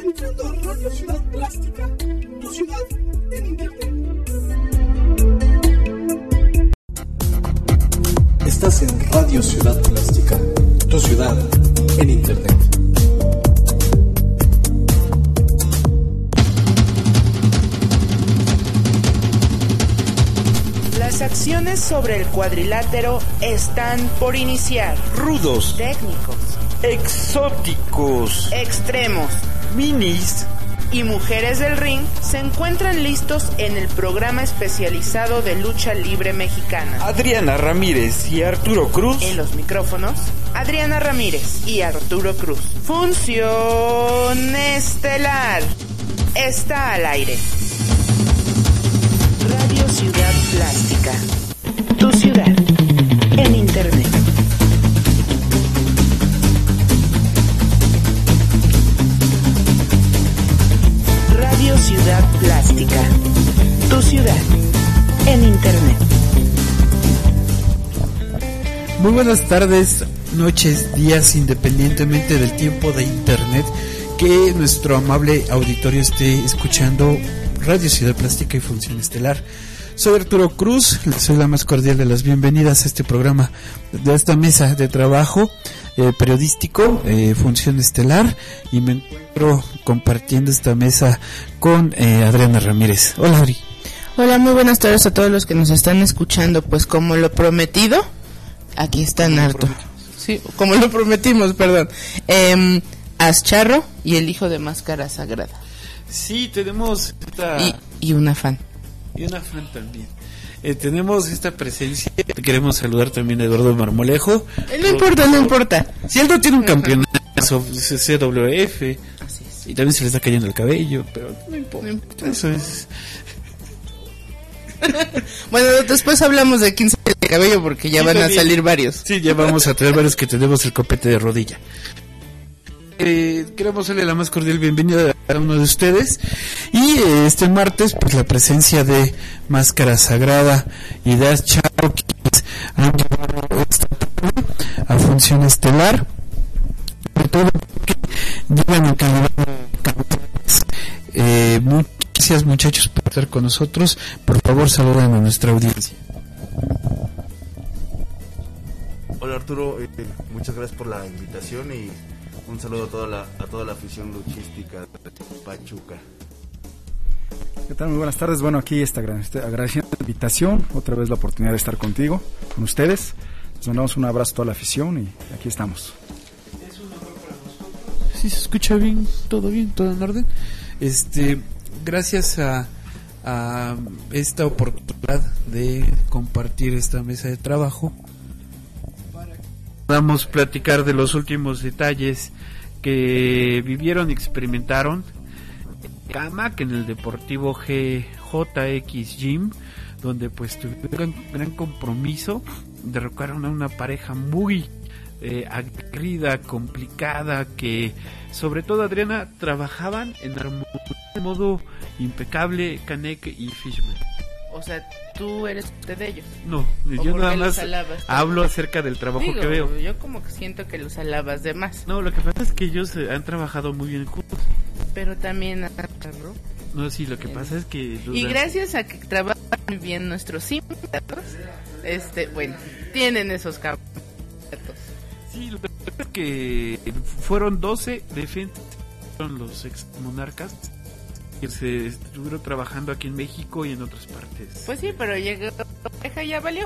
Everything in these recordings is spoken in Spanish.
entrando a Radio Ciudad Plástica, tu ciudad en internet. Estás en Radio Ciudad Plástica, tu ciudad en internet. Las acciones sobre el cuadrilátero están por iniciar. Rudos, técnicos, exóticos, extremos, minis y mujeres del ring se encuentran listos en el programa especializado de lucha libre mexicana. Adriana Ramírez y Arturo Cruz. En los micrófonos, Adriana Ramírez y Arturo Cruz. Función estelar. Está al aire. Radio Ciudad Plástica, tu ciudad en internet. Radio Ciudad Plástica, tu ciudad en internet. Muy buenas tardes, noches, días, independientemente del tiempo de internet que nuestro amable auditorio esté escuchando Radio Ciudad Plástica y Función Estelar. Soy Arturo Cruz, les doy la más cordial de las bienvenidas a este programa, de esta mesa de trabajo periodístico, Función Estelar, y me encuentro compartiendo esta mesa con Adriana Ramírez. Hola, Adri. Hola, muy buenas tardes a todos los que nos están escuchando. Pues como lo prometido, aquí está Narto. Sí, como lo prometimos, perdón. Ascharro y el hijo de Máscara Sagrada. Sí, tenemos esta... y una fan. Y una fan también. Tenemos esta presencia. Queremos saludar también a Eduardo Marmolejo. No importa. Si él no tiene un campeonato CWF, así es. Y también se le está cayendo el cabello, pero no importa. Eso es. Bueno, después hablamos de 15 de cabello porque ya van a salir varios. Sí, ya vamos a traer varios que tenemos el copete de rodilla. Queremos darle la más cordial bienvenida a cada uno de ustedes. Y este martes, pues la presencia de Máscara Sagrada y de Ascharro, quienes han llevado esta a Función Estelar. Sobre todo que llegan en calidad de muchas gracias, muchachos, por estar con nosotros. Por favor, saluden a nuestra audiencia. Hola Arturo, muchas gracias por la invitación y un saludo a toda la afición luchística de Pachuca. ¿Qué tal? Muy buenas tardes. Bueno, aquí agradeciendo la invitación, otra vez la oportunidad de estar contigo, con ustedes. Les mandamos un abrazo a toda la afición y aquí estamos. Es un honor para nosotros. Sí, se escucha bien, todo en orden. Gracias a esta oportunidad de compartir esta mesa de trabajo, podamos platicar de los últimos detalles que vivieron y experimentaron en Camac, en el Deportivo GJX Gym, donde pues tuvieron gran compromiso, derrocaron a una pareja muy aguerrida, complicada, que sobre todo, Adriana, trabajaban en armonía de modo impecable, Canek y Fishman. O sea, tú eres de ellos. No, yo nada más hablo acerca del trabajo que veo. Yo como que siento que los alabas de más. No, lo que pasa es que ellos han trabajado muy bien juntos. Pero también no, sí, lo que pasa es que... Y gracias a que trabajan muy bien nuestros invitados, bueno, tienen esos campeonatos. Sí, lo que pasa es que fueron 12 defensas, fueron los ex monarcas, que se estuvieron trabajando aquí en México y en otras partes. Pues sí, pero llegó la pareja, ya valió.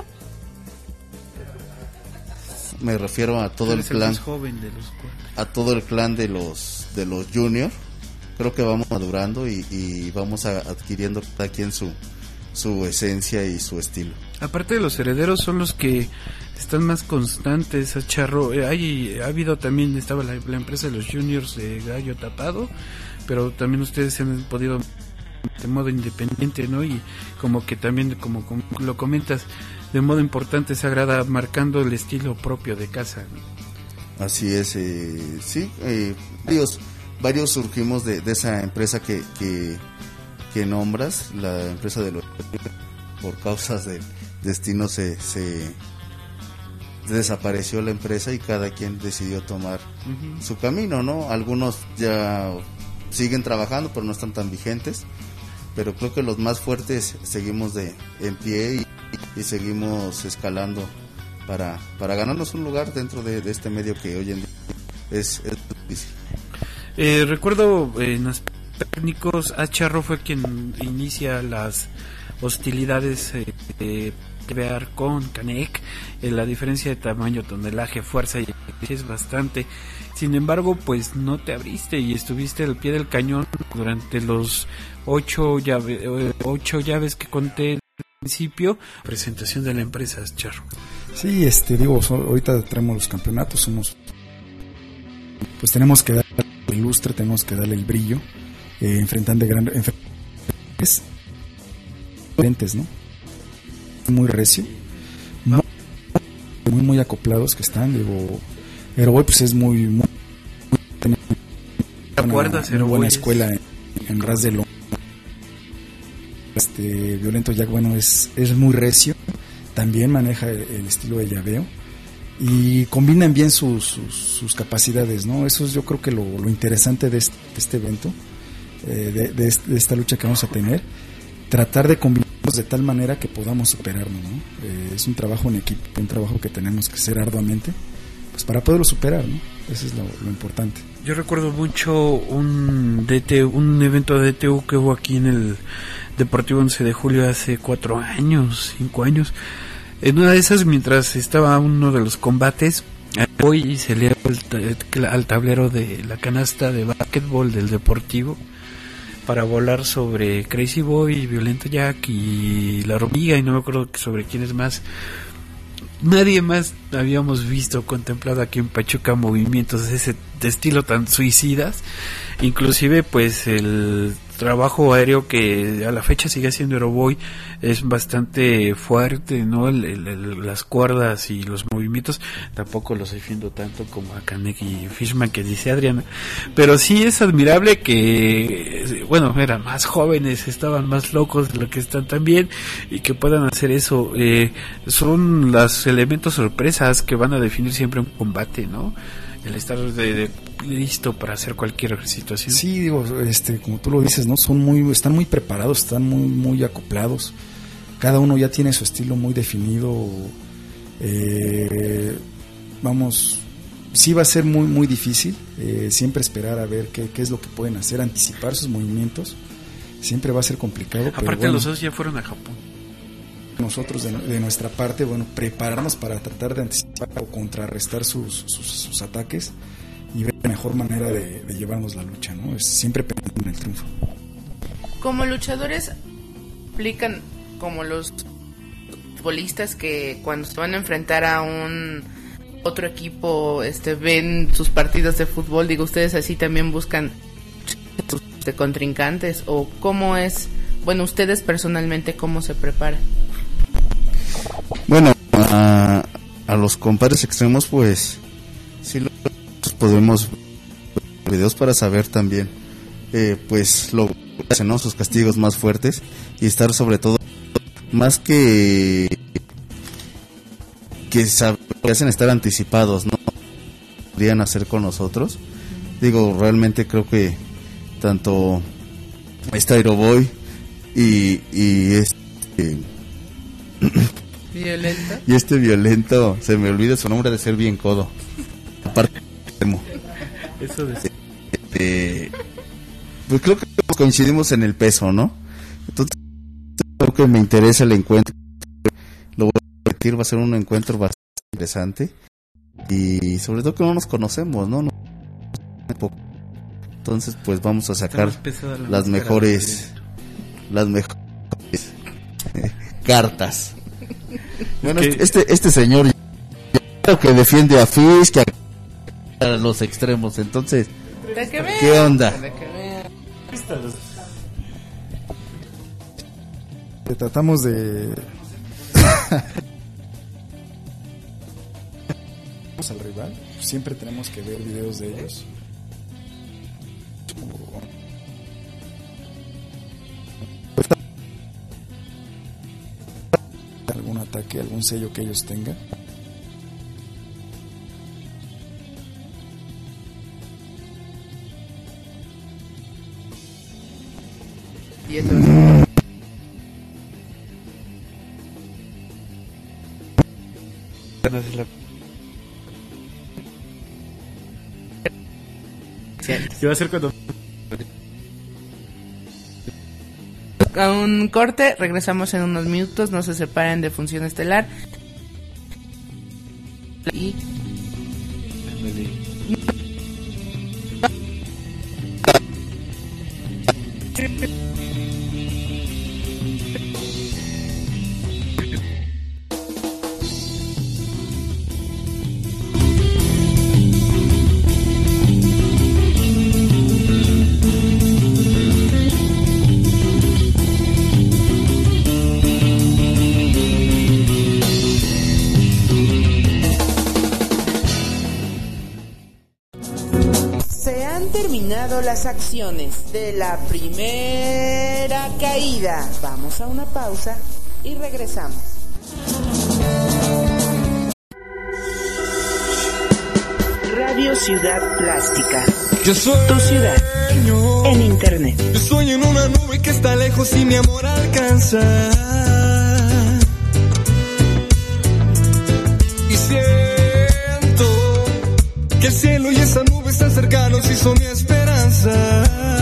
Me refiero a todo el clan, joven de los a todo el clan de los junior. Creo que vamos madurando y vamos adquiriendo cada quien su esencia y su estilo. Aparte de los herederos, son los que están más constantes. Charro, ha habido también, estaba la empresa de los juniors de Gallo Tapado, pero también ustedes se han podido de modo independiente, ¿no? Y como que también, como lo comentas, de modo importante, Sagrada, marcando el estilo propio de casa, ¿no? Así es, sí, varios surgimos de esa empresa que nombras, la empresa de los por causas del destino se desapareció la empresa y cada quien decidió tomar su camino, ¿no? Algunos ya siguen trabajando, pero no están tan vigentes. Pero creo que los más fuertes seguimos en pie y seguimos escalando para ganarnos un lugar dentro de este medio que hoy en día es difícil. Recuerdo en los técnicos, Charro fue quien inicia las hostilidades de crear con Canek. La diferencia de tamaño, tonelaje, fuerza y es bastante. Sin embargo, pues no te abriste y estuviste al pie del cañón durante los 8 llaves que conté al principio. Presentación de la empresa, Charro. Sí, ahorita traemos los campeonatos, pues tenemos que darle el lustre, tenemos que darle el brillo, enfrentando grandes, ¿no? Muy recio, muy acoplados que están, Aeroboy pues es muy una buena escuela en ras de lomo. Violento Jack, bueno, es muy recio, también maneja el estilo de llaveo y combinan bien sus capacidades, ¿no? Eso es, yo creo que lo interesante de este evento, de esta lucha que vamos a tener, tratar de combinarlos de tal manera que podamos superarnos, ¿no? Es un trabajo en equipo, un trabajo que tenemos que hacer arduamente, pues para poderlo superar, ¿no? Eso es lo importante. Yo recuerdo mucho un evento de DTU que hubo aquí en el Deportivo 11 de Julio hace 5 años. En una de esas, mientras estaba uno de los combates, hoy se le al tablero de la canasta de básquetbol del Deportivo para volar sobre Crazy Boy, Violento Jack y la hormiga, y no me acuerdo sobre quién es más. Nadie más habíamos visto, contemplado aquí en Pachuca movimientos de ese estilo tan suicidas. Inclusive pues el trabajo aéreo que a la fecha sigue haciendo Aeroboy es bastante fuerte, ¿no? Las cuerdas y los movimientos tampoco los defiendo tanto como a Canek y Fishman, que dice Adriana, pero sí es admirable que, bueno, eran más jóvenes, estaban más locos de lo que están también, y que puedan hacer eso. Son los elementos sorpresas que van a definir siempre un combate, ¿no? El estar listo para hacer cualquier situación. Sí, digo, como tú lo dices, ¿no? Están muy preparados, están muy acoplados. Cada uno ya tiene su estilo muy definido. Sí va a ser muy difícil. Siempre esperar a ver qué es lo que pueden hacer, anticipar sus movimientos. Siempre va a ser complicado. Aparte, pero bueno, los dos ya fueron a Japón. Nosotros de nuestra parte, bueno, prepararnos para tratar de anticipar o contrarrestar sus ataques y ver la mejor manera de llevarnos la lucha, ¿no? Es siempre pensando en el triunfo. Como luchadores, aplican como los futbolistas que cuando se van a enfrentar a un otro equipo, ven sus partidos de fútbol. Digo, ustedes así también buscan sus contrincantes, o cómo es, bueno, ustedes personalmente cómo se preparan. Bueno, a los compadres extremos, pues sí podemos ver videos para saber también, pues lo que hacen, ¿no? Sus castigos más fuertes, y estar sobre todo más que hacen estar anticipados, ¿no? Podrían hacer con nosotros. Digo, realmente creo que tanto Aeroboy y ¿Violento? Y Violento, se me olvida su nombre, de ser bien codo. Aparte, eso pues creo que coincidimos en el peso, ¿no? Entonces, creo que me interesa el encuentro. Lo voy a repetir, va a ser un encuentro bastante interesante. Y sobre todo que no nos conocemos, ¿no? Entonces, pues vamos a sacar las mejores cartas. Bueno, este señor creo que defiende a Fish, que a los extremos, entonces ¿qué onda? Tratamos de al rival, siempre tenemos que ver videos de ellos. Algún ataque, algún sello que ellos tengan. Y esto va ¿Qué va a ser cuando? a un corte, regresamos en unos minutos, no se separen de Función Estelar. Y las acciones de la primera caída. Vamos a una pausa y regresamos. Radio Ciudad Plástica. Yo soy tu ciudad en internet. Yo sueño en una nube que está lejos y mi amor alcanza. Y siento que el cielo y esa nube están cercanos y son mi esperanza.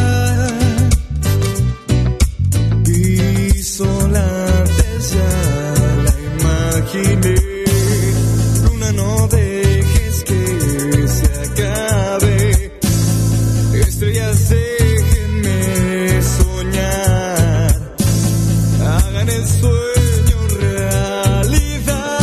Y sola ya la imaginé. Luna, no dejes que se acabe. Estrellas, déjenme soñar. Hagan el sueño realidad.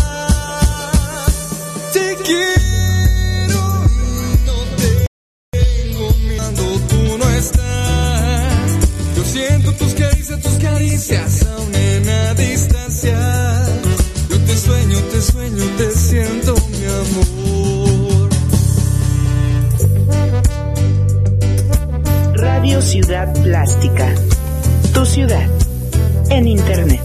Te quiero, no tengo miedo, tú no estás. Yo siento tus caricias, aún en la distancia. Yo te sueño, te siento, mi amor. Radio Ciudad Plástica, tu ciudad en internet.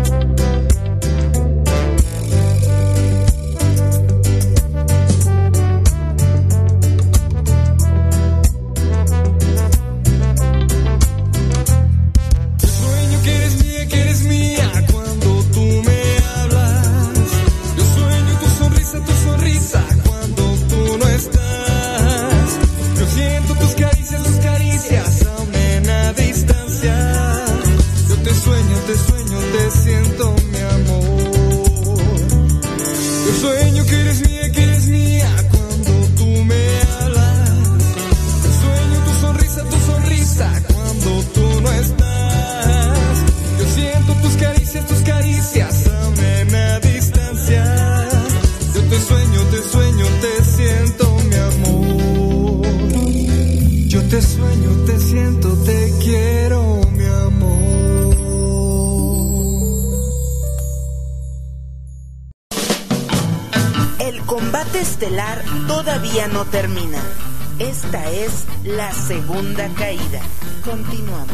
Estelar todavía no termina. Esta es la segunda caída. Continuamos.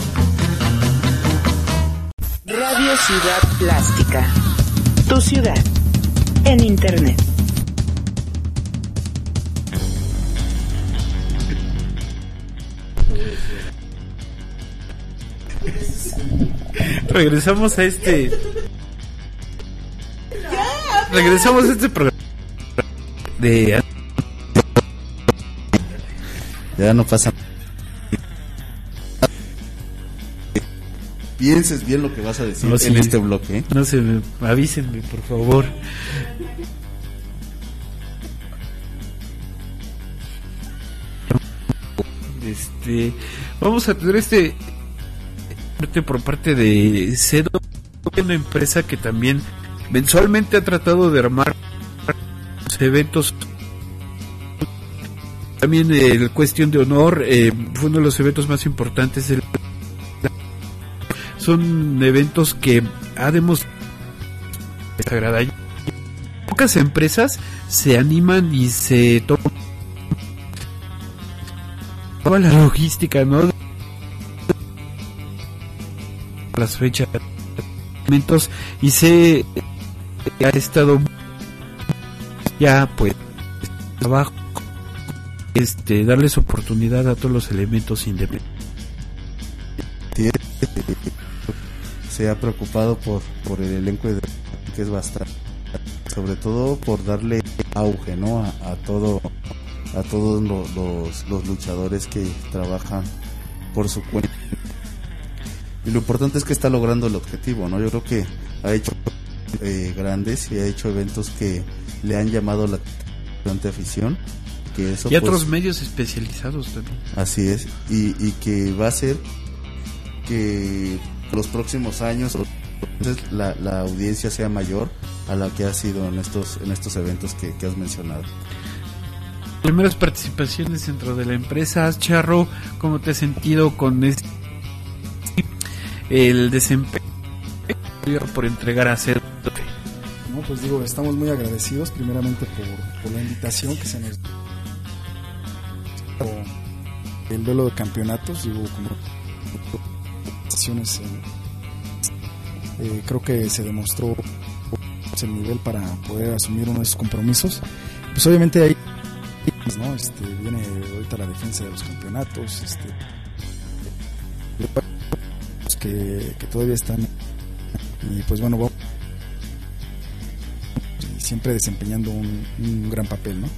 Radio Ciudad Plástica, tu ciudad en internet. Regresamos a este programa de... Ya no pasa. Pienses bien lo que vas a decir en este bloque, ¿eh? No se me... Avísenme, por favor. Vamos a tener por parte de CEDO, una empresa que también mensualmente ha tratado de armar eventos. También el Cuestión de Honor fue uno de los eventos más importantes son eventos que ha demostrado desagradable. Pocas empresas se animan y se toman toda la logística, ¿no? Las fechas, eventos, y se ha estado ya pues abajo, darles oportunidad a todos los elementos independientes. se ha preocupado por el elenco de, que es bastante, sobre todo por darle auge, ¿no? a todos los luchadores que trabajan por su cuenta. Y lo importante es que está logrando el objetivo, ¿no? Yo creo que ha hecho grandes y ha hecho eventos que le han llamado la afición, que eso, y otros medios especializados también. Así es, y que va a hacer que los próximos años la audiencia sea mayor a la que ha sido en estos eventos que has mencionado. Primeras participaciones dentro de la empresa, Charro, ¿cómo te has sentido con el desempeño por entregar a hacer? No, pues digo, estamos muy agradecidos primeramente por la invitación que se nos dio. El duelo de campeonatos, digo, como creo que se demostró el nivel para poder asumir uno de esos compromisos. Pues obviamente ahí, ¿no? Viene ahorita la defensa de los campeonatos, que todavía están, y pues bueno, vamos siempre desempeñando un gran papel, ¿no?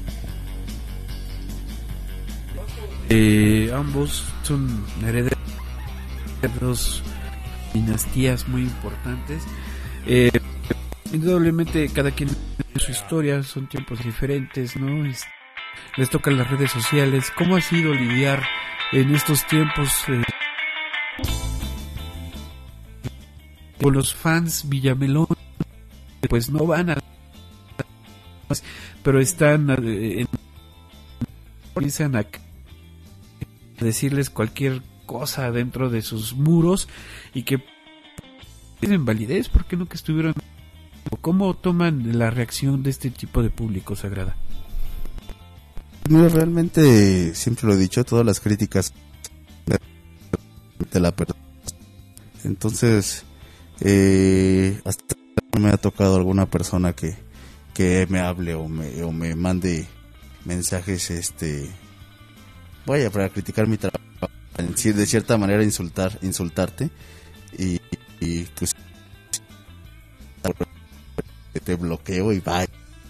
Ambos son herederos de dos dinastías muy importantes. Indudablemente cada quien tiene su historia, son tiempos diferentes, ¿no? Les tocan las redes sociales. ¿Cómo ha sido lidiar en estos tiempos con los fans Villamelón? Pues no van a, pero están comienzan a decirles cualquier cosa dentro de sus muros y que tienen validez, porque nunca estuvieron. ¿Cómo toman la reacción de este tipo de público, Sagrada? Mira, realmente siempre lo he dicho, todas las críticas de la persona. Entonces, hasta no me ha tocado alguna persona que me hable o me mande mensajes, vaya, para criticar mi trabajo, de cierta manera insultarte y pues te bloqueo y vaya.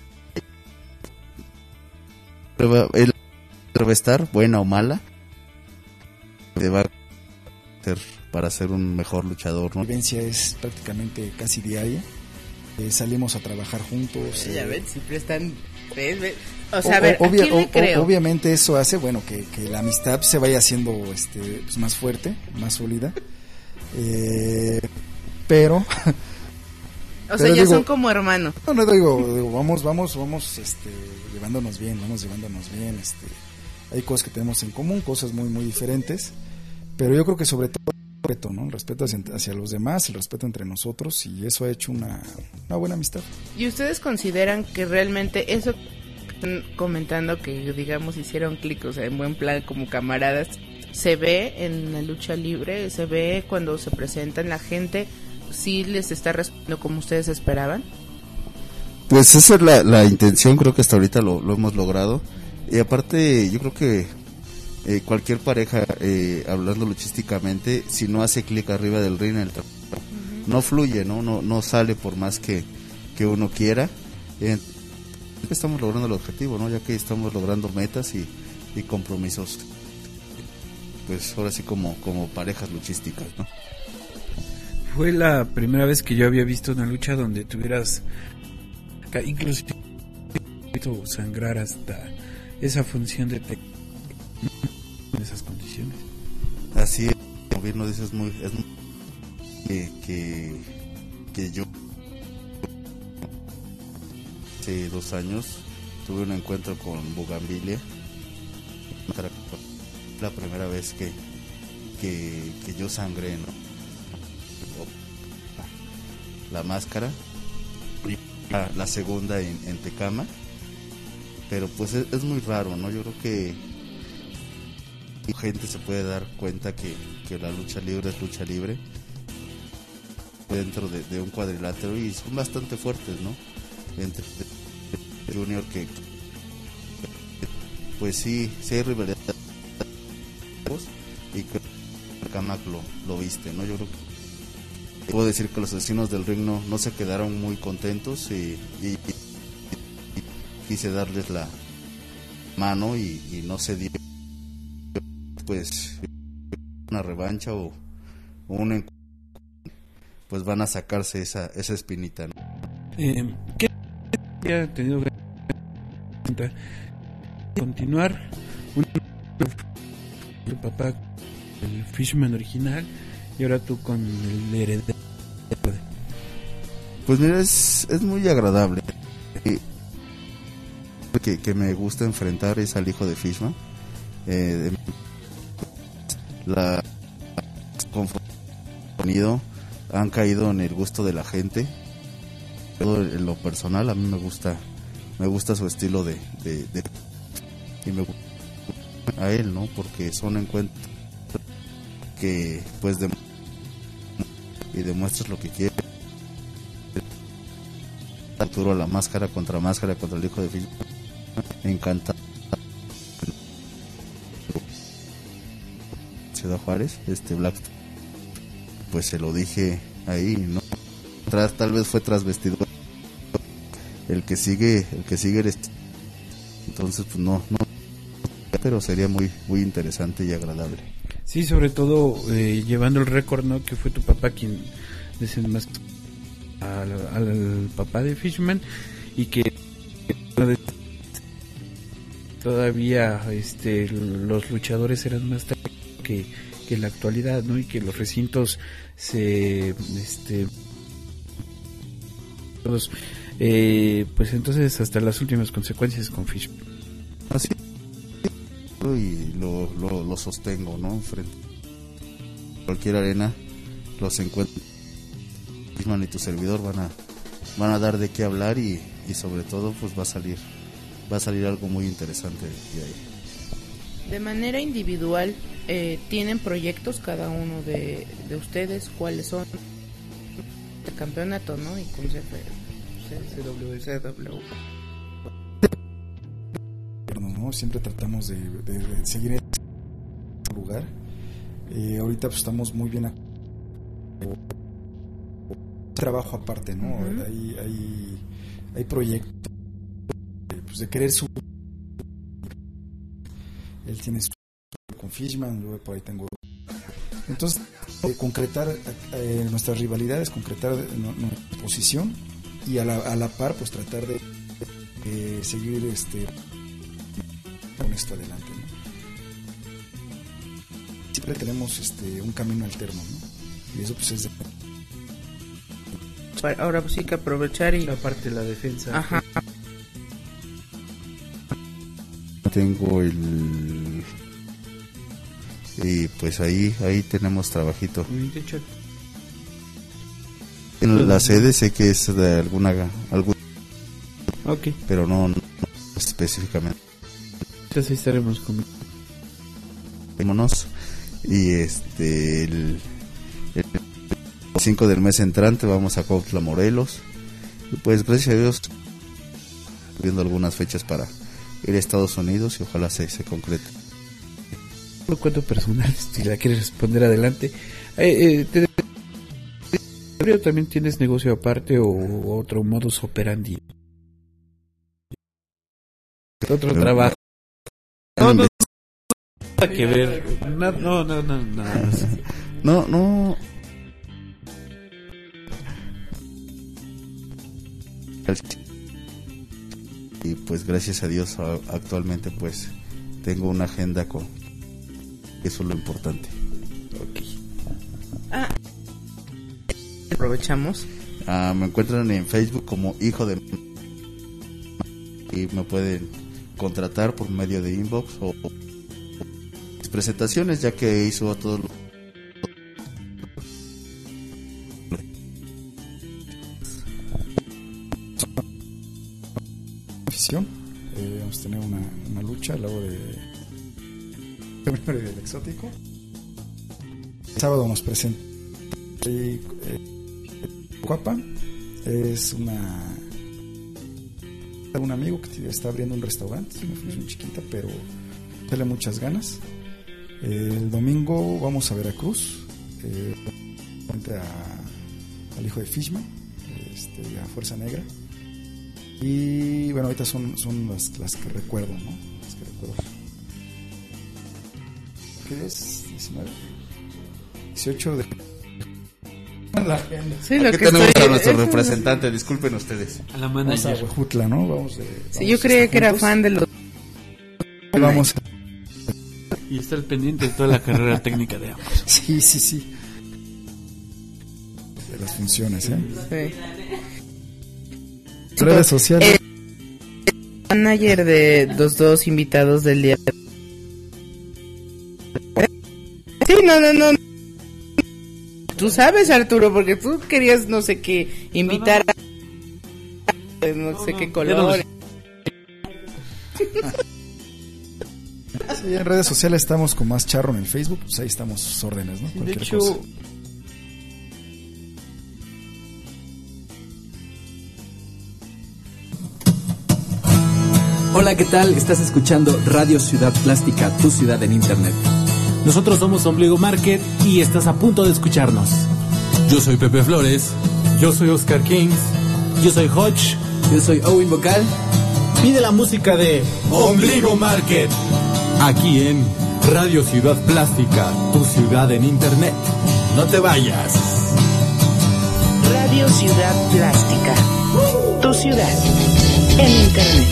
Él debe estar, buena o mala, te va a hacer para ser un mejor luchador, ¿no? La vivencia es prácticamente casi diaria. Salimos a trabajar juntos. Ya ven, siempre están... O sea, a ver, ¿a quién le creo? Obviamente eso hace, bueno, que la amistad se vaya haciendo pues más fuerte, más sólida. Pero... O sea, ya digo, son como hermanos. No digo, vamos llevándonos bien, hay cosas que tenemos en común, cosas muy muy diferentes, pero yo creo que sobre todo el respeto, ¿no? El respeto hacia los demás, el respeto entre nosotros, y eso ha hecho una buena amistad. ¿Y ustedes consideran que realmente eso que están comentando, que digamos hicieron clic, o sea, en buen plan como camaradas, se ve en la lucha libre, se ve cuando se presentan, la gente sí les está respondiendo como ustedes esperaban? Pues esa es la intención, creo que hasta ahorita lo hemos logrado. Y aparte, yo creo que cualquier pareja, hablando luchísticamente, si no hace clic arriba del ring, no fluye, no sale por más que uno quiera. Estamos logrando el objetivo, ¿no? Ya que estamos logrando metas y compromisos, pues ahora sí como parejas luchísticas, ¿no? Fue la primera vez que yo había visto una lucha donde tuvieras incluso sangrar hasta esa función de en esas condiciones. Así es, como bien lo dices, que yo hace 2 años tuve un encuentro con Bugambilia. La primera vez que yo sangré, ¿no? La máscara, y la segunda en Tecama, pero pues es muy raro, ¿no? Yo creo que la gente se puede dar cuenta que la lucha libre es lucha libre dentro de un cuadrilátero, y son bastante fuertes, ¿no? Entre Junior, que pues sí hay rivalidad, y que persona lo viste, ¿no? Yo creo que puedo decir que los Asesinos del Ring no se quedaron muy contentos y quise darles la mano y no se dio, pues una revancha o un encuentro, pues van a sacarse esa espinita, ¿no? ¿Qué ha tenido que continuar tu papá, el Fishman original, y ahora tú con el heredero? Pues mira, es muy agradable. Que me gusta enfrentar es al hijo de Fishman. La sonido han caído en el gusto de la gente. Todo en lo personal, a mí me gusta su estilo de y me gusta a él, ¿no? Porque son encuentros que pues y demuestras lo que quieres. Futuro, la máscara contra el hijo de Fishman. Me encanta. Ciudad Juárez, Black, pues se lo dije ahí, ¿no? Tal vez fue tras vestidor. El que sigue eres. Entonces pues no, pero sería muy interesante y agradable. Sí, sobre todo llevando el récord, ¿no? Que fue tu papá quien desenmascaró al papá de Fishman, y que todavía los luchadores eran más que en la actualidad, ¿no? Y que los recintos todos pues entonces hasta las últimas consecuencias con Fishman. Así y lo sostengo, ¿no? Frente a cualquier arena los encuentros Fishman y tu servidor van a dar de qué hablar y sobre todo pues va a salir algo muy interesante de ahí. De manera individual, ¿tienen proyectos cada uno de ustedes? ¿Cuáles son? El campeonato, ¿no? Y con CW. ¿no? Siempre tratamos de seguir en ese lugar. Ahorita pues estamos muy bien trabajo aparte, ¿no? Uh-huh. Hay proyectos pues de querer subir. Él tiene su con Fishman, yo por ahí tengo. Entonces, concretar nuestras rivalidades, concretar nuestra posición y a la par, pues tratar de seguir con esto adelante, ¿no? Siempre tenemos un camino alterno, ¿no? Y eso pues es de... Ahora pues sí que aprovechar y... La parte de la defensa. Ajá. Tengo y pues ahí tenemos trabajito. En la sede sé que es de algún okay, pero no específicamente. Entonces ahí estaremos con y el 5 del mes entrante vamos a Cuautla, Morelos, y pues gracias a Dios viendo algunas fechas para ir a Estados Unidos y ojalá se concrete. Un cuento personal, si la quieres responder adelante. ¿También tienes negocio aparte o otro modus operandi? Otro trabajo. No que ver. No. Y pues gracias a Dios actualmente pues tengo una agenda con eso es lo importante. Okay. Aprovechamos. Me encuentran en Facebook como Hijo de y me pueden contratar por medio de inbox o mis presentaciones, ya que hizo a todos los vamos a tener una lucha al lado del Exótico. El sábado nos presenta Cuapa, es un amigo que está abriendo un restaurante, es una función chiquita pero tiene muchas ganas El domingo vamos a Veracruz, frente al hijo de Fishman, a Fuerza Negra. Y bueno, ahorita son las que recuerdo, ¿no? Las que recuerdo. ¿Qué es? 19. 18 de... Sí, Aquí tenemos a nuestro representante, disculpen ustedes. A la Vamos a Huejutla, ¿no? Vamos yo creía que era fan de los... Vamos. Y está al pendiente de toda la carrera técnica de ambos. Sí. De las funciones, ¿eh? Sí. Redes sociales. Manager de los dos invitados del día. Sí, no. Tú sabes, Arturo, porque tú querías no sé qué invitar a no sé qué color. Sí, en redes sociales estamos con Más Charro en el Facebook, pues ahí estamos sus órdenes, ¿no? De hecho, cosa. Hola, ¿qué tal? Estás escuchando Radio Ciudad Plástica, tu ciudad en internet. Nosotros somos Ombligo Market y estás a punto de escucharnos. Yo soy Pepe Flores. Yo soy Oscar Kings. Yo soy Hodge. Yo soy Owen Vocal. Pide la música de Ombligo Market. Aquí en Radio Ciudad Plástica, tu ciudad en internet. No te vayas. Radio Ciudad Plástica, tu ciudad en internet.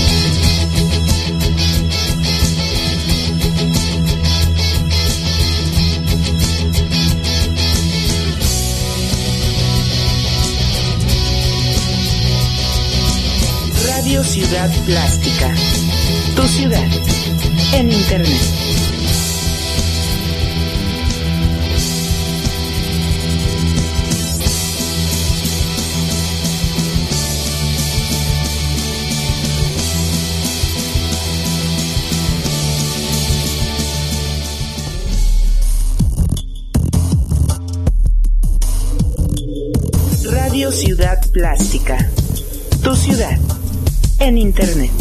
Radio Ciudad Plástica, tu ciudad en internet. Radio Ciudad Plástica, tu ciudad en internet.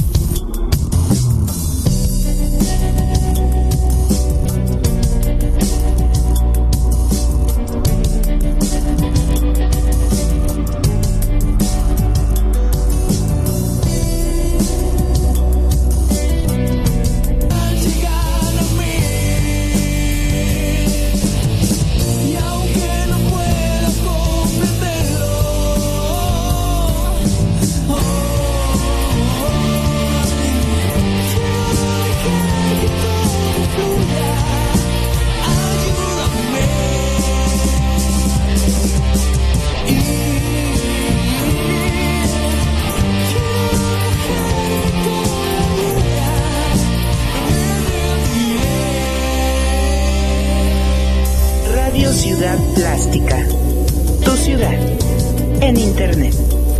Ciudad Plástica, tu ciudad en internet.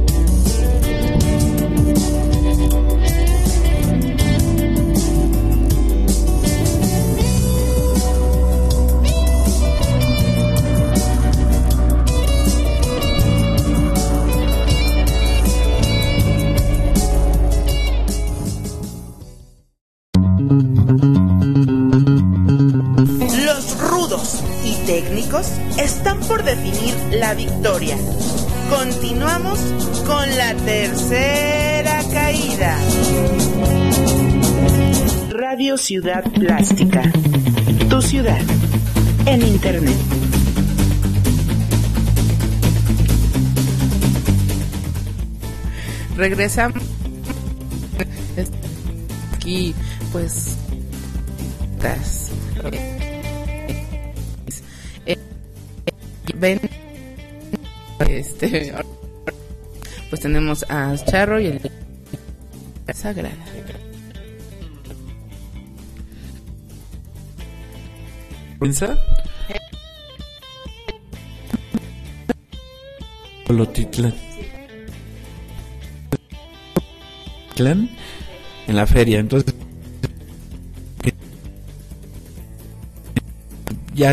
Técnicos están por definir la victoria. Continuamos con la tercera caída. Radio Ciudad Plástica, tu ciudad en internet. Regresamos aquí, pues ven, pues tenemos a Charro y el Sagrada. ¿Piensa? Colotitlán. En la feria, entonces ya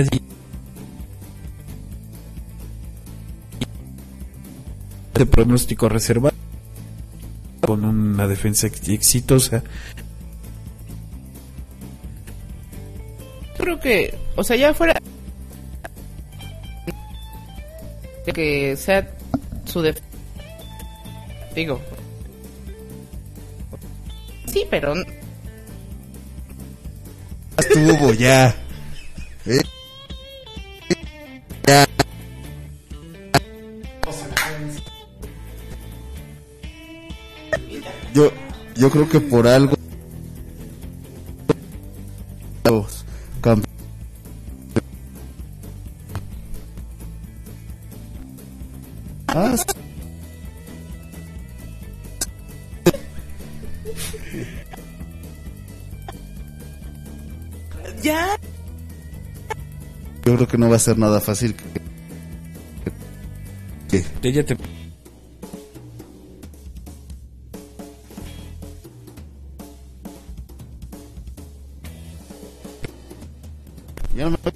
de pronóstico reservado con una defensa exitosa. creo que, o sea, ya fuera que sea su digo, sí, pero estuvo ya. Ya. Yo creo que por algo ya. Yo creo que no va a ser nada fácil. Ella te... Ya no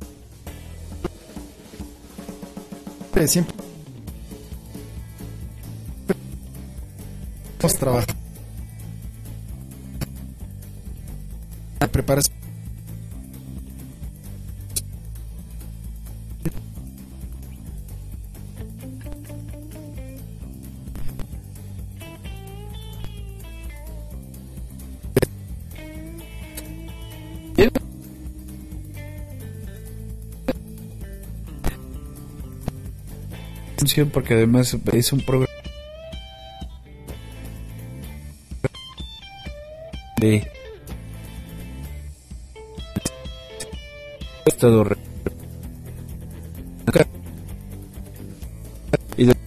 me... Siempre vamos a trabajar. Preparas. Porque además es un programa de estado y de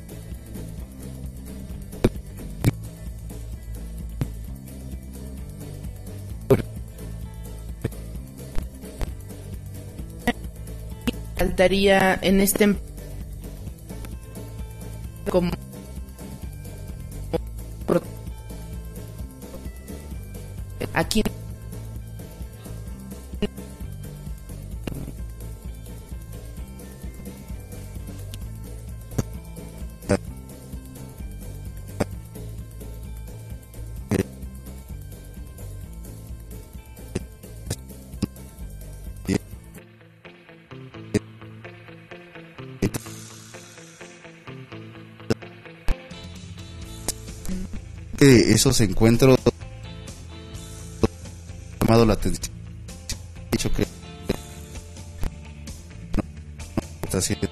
faltaría en este como aquí esos encuentros llamado la atención, dicho que no está haciendo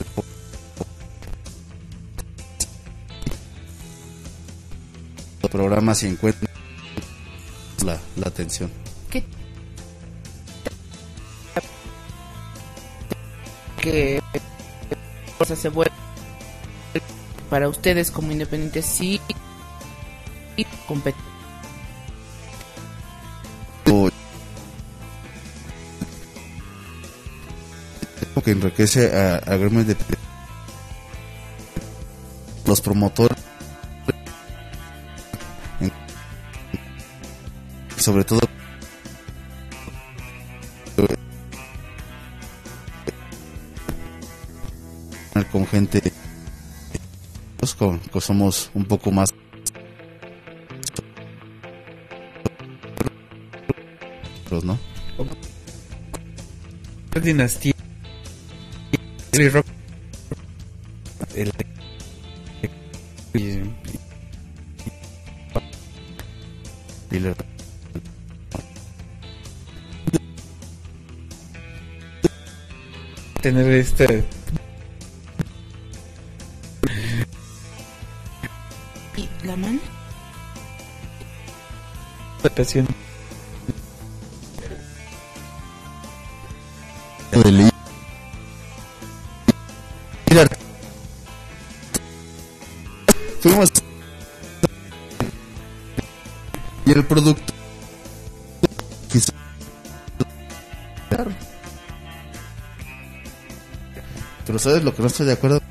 programas y encuentros la atención. ¿Qué? Que cosas se vuelven para ustedes como independientes sí y competen. Que enriquece a gremios de los promotores, sobre todo con gente que somos un poco más, ¿no? Dinastía el rock tener este y la mano adaptación fuimos y el producto quiso, claro, pero ¿sabes lo que no estoy de acuerdo?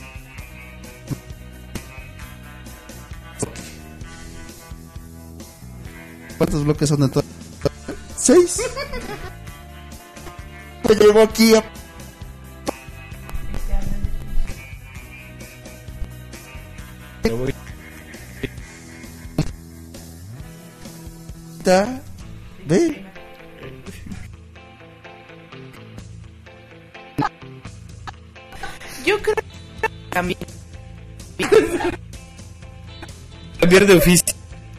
¿Cuántos bloques son de todo? 6. Me llevo aquí a ve Yo creo que cambiar de oficio.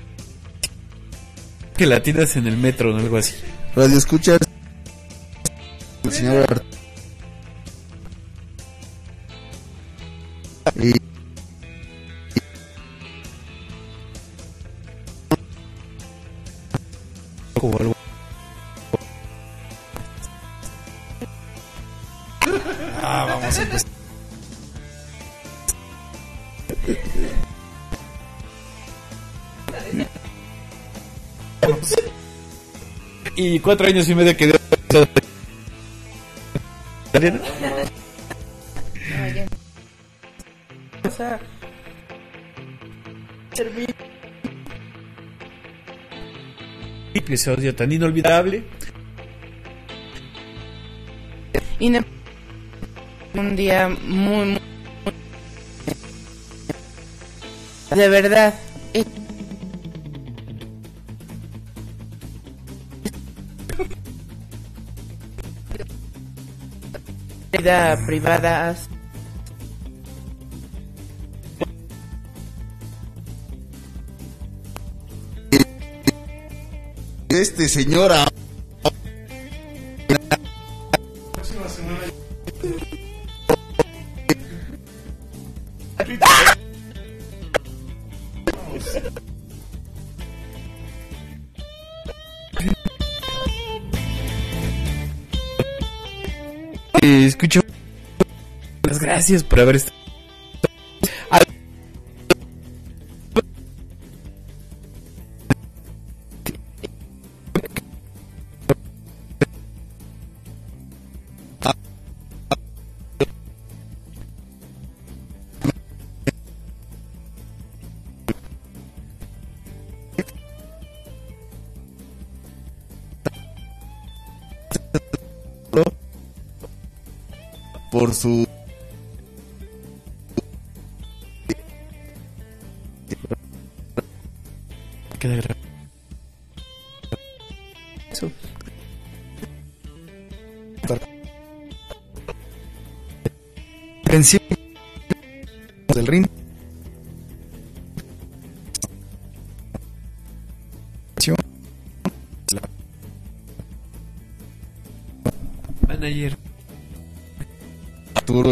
Que la tiendas en el metro o algo así. Radio escuchas. El señor como algo. Vamos a empezar. Y 4 años y medio que dio. Episodio tan inolvidable. Un día muy de verdad. Vida privada. Señora. Escucho. Las gracias por haber estado. Por su queda grabado. Eso. Principio del ring. Manager Arturo.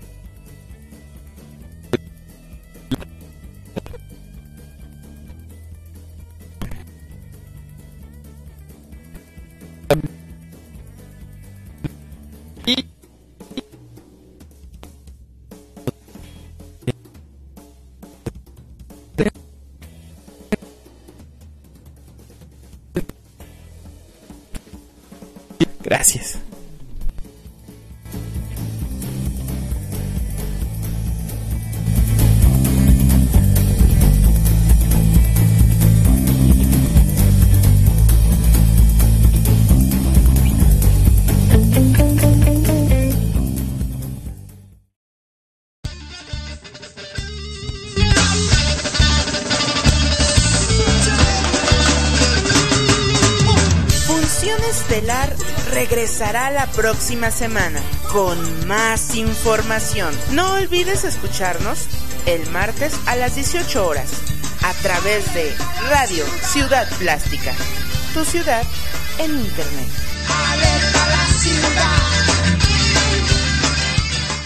Gracias. Estelar regresará la próxima semana con más información. No olvides escucharnos el martes a las 18 horas a través de Radio Ciudad Plástica, tu ciudad en Internet. Alerta la ciudad.